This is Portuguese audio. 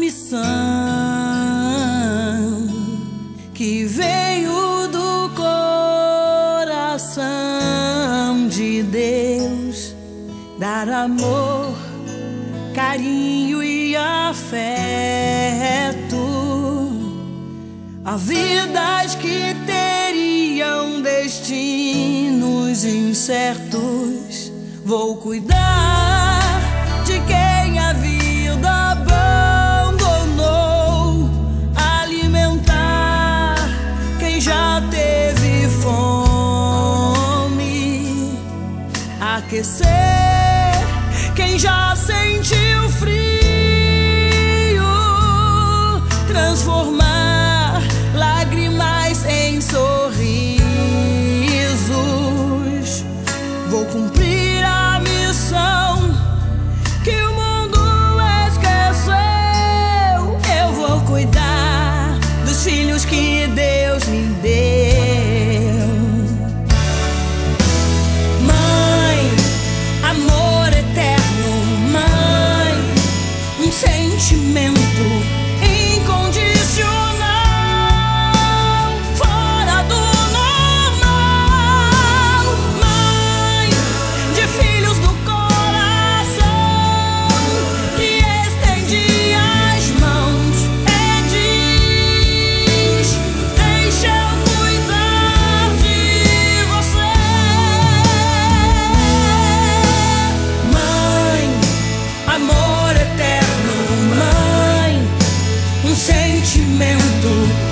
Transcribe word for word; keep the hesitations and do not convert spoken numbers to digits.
missão que veio do coração de Deus, dar amor, carinho e afeto a vidas que teriam destinos incertos. Vou cuidar de quem a vida abandonou, alimentar quem já teve fome, aquecer quem já sentiu frio, transformar lágrimas em sorrisos. Vou cumprir a missão que o mundo esqueceu. Eu vou cuidar dos filhos que Deus me deu. Mãe, amor eterno. Mãe, um sentimento incondicional, fora do normal. Mãe de filhos do coração, que estende as mãos e diz: deixa eu cuidar de você. Mãe, amor eterno. Mãe, um sentimento